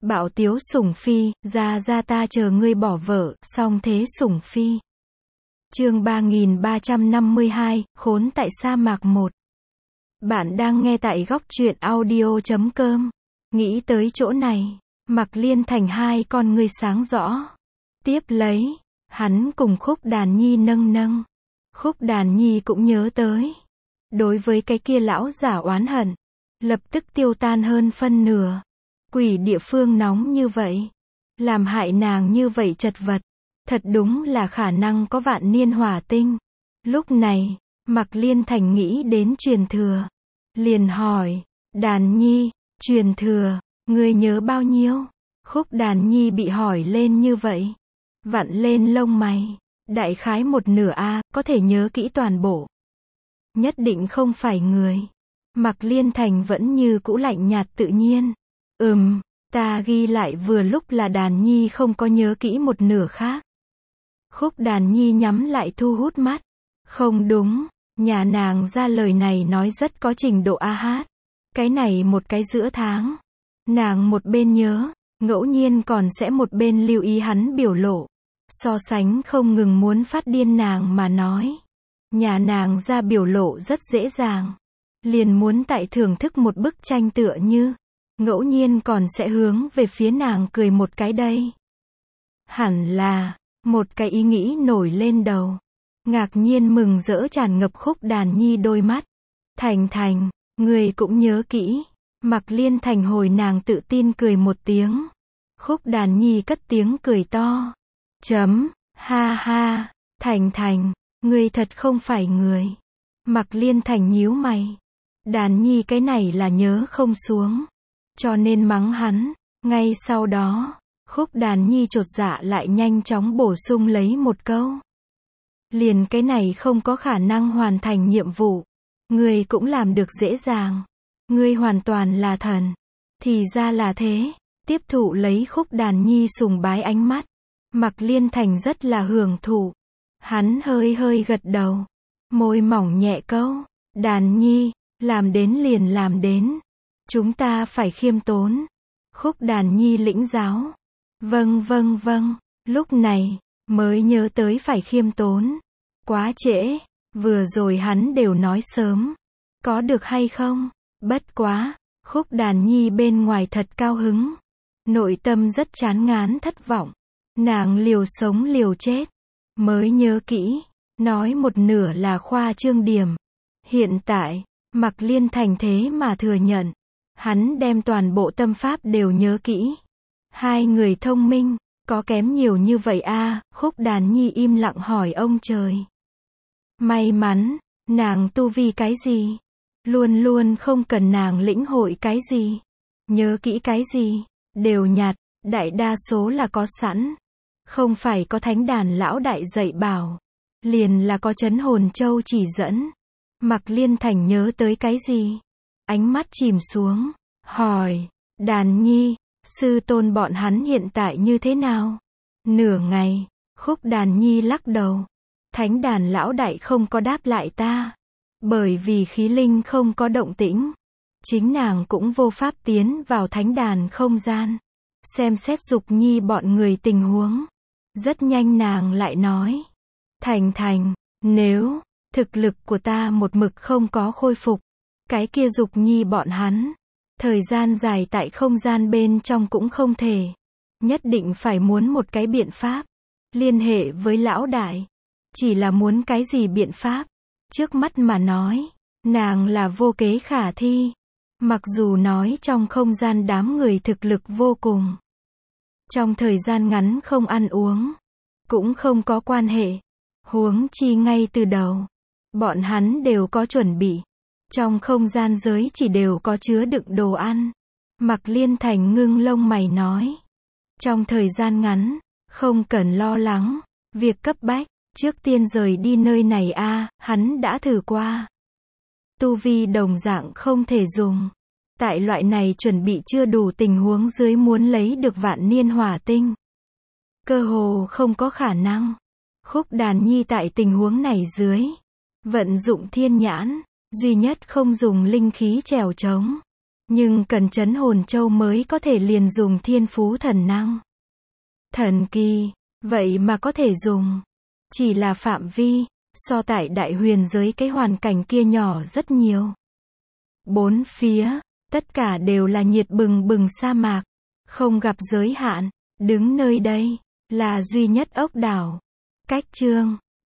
Bạo tiếu sủng phi, ra ta chờ ngươi bỏ vợ, song thế sủng phi. Chương 3352, khốn tại sa mạc 1. Bạn đang nghe tại góc truyện audio.com. Nghĩ tới chỗ này, Mạc Liên Thành hai con ngươi sáng rõ. Tiếp lấy, hắn cùng Khúc Đàn Nhi nâng. Khúc Đàn Nhi cũng nhớ tới. Đối với cái kia lão giả oán hận, lập tức tiêu tan hơn phân nửa. Quỷ địa phương nóng như vậy, làm hại nàng như vậy chật vật, thật đúng là khả năng có vạn niên hỏa tinh. Lúc này, Mạc Liên Thành nghĩ đến truyền thừa, liền hỏi, Đàn Nhi, truyền thừa, ngươi nhớ bao nhiêu? Khúc Đàn Nhi bị hỏi lên như vậy, vặn lên lông mày, đại khái một nửa a, có thể nhớ kỹ toàn bộ. Nhất định không phải người. Mạc Liên Thành vẫn như cũ lạnh nhạt tự nhiên. Ta ghi lại vừa lúc là Đàn Nhi không có nhớ kỹ một nửa khác. Khúc Đàn Nhi nhắm lại thu hút mắt. Không đúng, nhà nàng ra lời này nói rất có trình độ a hát. Cái này một cái giữa tháng. Nàng một bên nhớ, ngẫu nhiên còn sẽ một bên lưu ý hắn biểu lộ. So sánh không ngừng muốn phát điên nàng mà nói. Nhà nàng ra biểu lộ rất dễ dàng. Liền muốn tại thưởng thức một bức tranh tựa như. Ngẫu nhiên còn sẽ hướng về phía nàng cười một cái đây. Hẳn là, một cái ý nghĩ nổi lên đầu. Ngạc nhiên mừng rỡ tràn ngập Khúc Đàn Nhi đôi mắt. Thành, người cũng nhớ kỹ. Mạc Liên Thành hồi nàng tự tin cười một tiếng. Khúc Đàn Nhi cất tiếng cười to. Ha, Thành, người thật không phải người. Mạc Liên Thành nhíu mày. Đàn Nhi cái này là nhớ không xuống. Cho nên mắng hắn. Ngay sau đó, Khúc Đàn Nhi chột dạ lại nhanh chóng bổ sung lấy một câu. Liền cái này không có khả năng hoàn thành nhiệm vụ. Ngươi cũng làm được dễ dàng. Ngươi hoàn toàn là thần. Thì ra là thế. Tiếp thụ lấy Khúc Đàn Nhi sùng bái ánh mắt. Mạc Liên Thành rất là hưởng thụ. Hắn hơi gật đầu. Môi mỏng nhẹ câu. Đàn Nhi, làm đến liền làm đến. Chúng ta phải khiêm tốn. Khúc Đàn Nhi lĩnh giáo. Vâng. Lúc này, mới nhớ tới phải khiêm tốn. Quá trễ, vừa rồi hắn đều nói sớm. Có được hay không? Bất quá, Khúc Đàn Nhi bên ngoài thật cao hứng. Nội tâm rất chán ngán thất vọng. Nàng liều sống liều chết. Mới nhớ kỹ, nói một nửa là khoa trương điểm. Hiện tại, Mạc Liên Thành thế mà thừa nhận. Hắn đem toàn bộ tâm pháp đều nhớ kỹ. Hai người thông minh, có kém nhiều như vậy a? Khúc Đàn Nhi im lặng hỏi ông trời. May mắn, nàng tu vi cái gì? Luôn không cần nàng lĩnh hội cái gì. Nhớ kỹ cái gì? Đều nhạt, đại đa số là có sẵn. Không phải có thánh đàn lão đại dạy bảo. Liền là có trấn hồn châu chỉ dẫn. Mạc Liên Thành nhớ tới cái gì? Ánh mắt chìm xuống, hỏi, Đàn Nhi, sư tôn bọn hắn hiện tại như thế nào? Nửa ngày, Khúc Đàn Nhi lắc đầu. Thánh đàn lão đại không có đáp lại ta. Bởi vì khí linh không có động tĩnh. Chính nàng cũng vô pháp tiến vào thánh đàn không gian. Xem xét Dục Nhi bọn người tình huống. Rất nhanh nàng lại nói. Thành, nếu thực lực của ta một mực không có khôi phục. Cái kia Dục Nhi bọn hắn. Thời gian dài tại không gian bên trong cũng không thể. Nhất định phải muốn một cái biện pháp. Liên hệ với lão đại. Chỉ là muốn cái gì biện pháp. Trước mắt mà nói. Nàng là vô kế khả thi. Mặc dù nói trong không gian đám người thực lực vô cùng. Trong thời gian ngắn không ăn uống. Cũng không có quan hệ. Huống chi ngay từ đầu. Bọn hắn đều có chuẩn bị. Trong không gian giới chỉ đều có chứa đựng đồ ăn. Mạc Liên Thành ngưng lông mày nói. Trong thời gian ngắn, không cần lo lắng. Việc cấp bách, trước tiên rời đi nơi này a, hắn đã thử qua. Tu vi đồng dạng không thể dùng. Tại loại này chuẩn bị chưa đủ tình huống dưới muốn lấy được vạn niên hỏa tinh. Cơ hồ không có khả năng. Khúc Đàn Nhi tại tình huống này dưới. Vận dụng thiên nhãn. Duy nhất không dùng linh khí trèo trống. Nhưng cần trấn hồn châu mới có thể liền dùng thiên phú thần năng. Thần kỳ, vậy mà có thể dùng. Chỉ là phạm vi, so tại đại huyền giới cái hoàn cảnh kia nhỏ rất nhiều. Bốn phía, tất cả đều là nhiệt bừng bừng sa mạc, không gặp giới hạn, đứng nơi đây, là duy nhất ốc đảo. Cách chương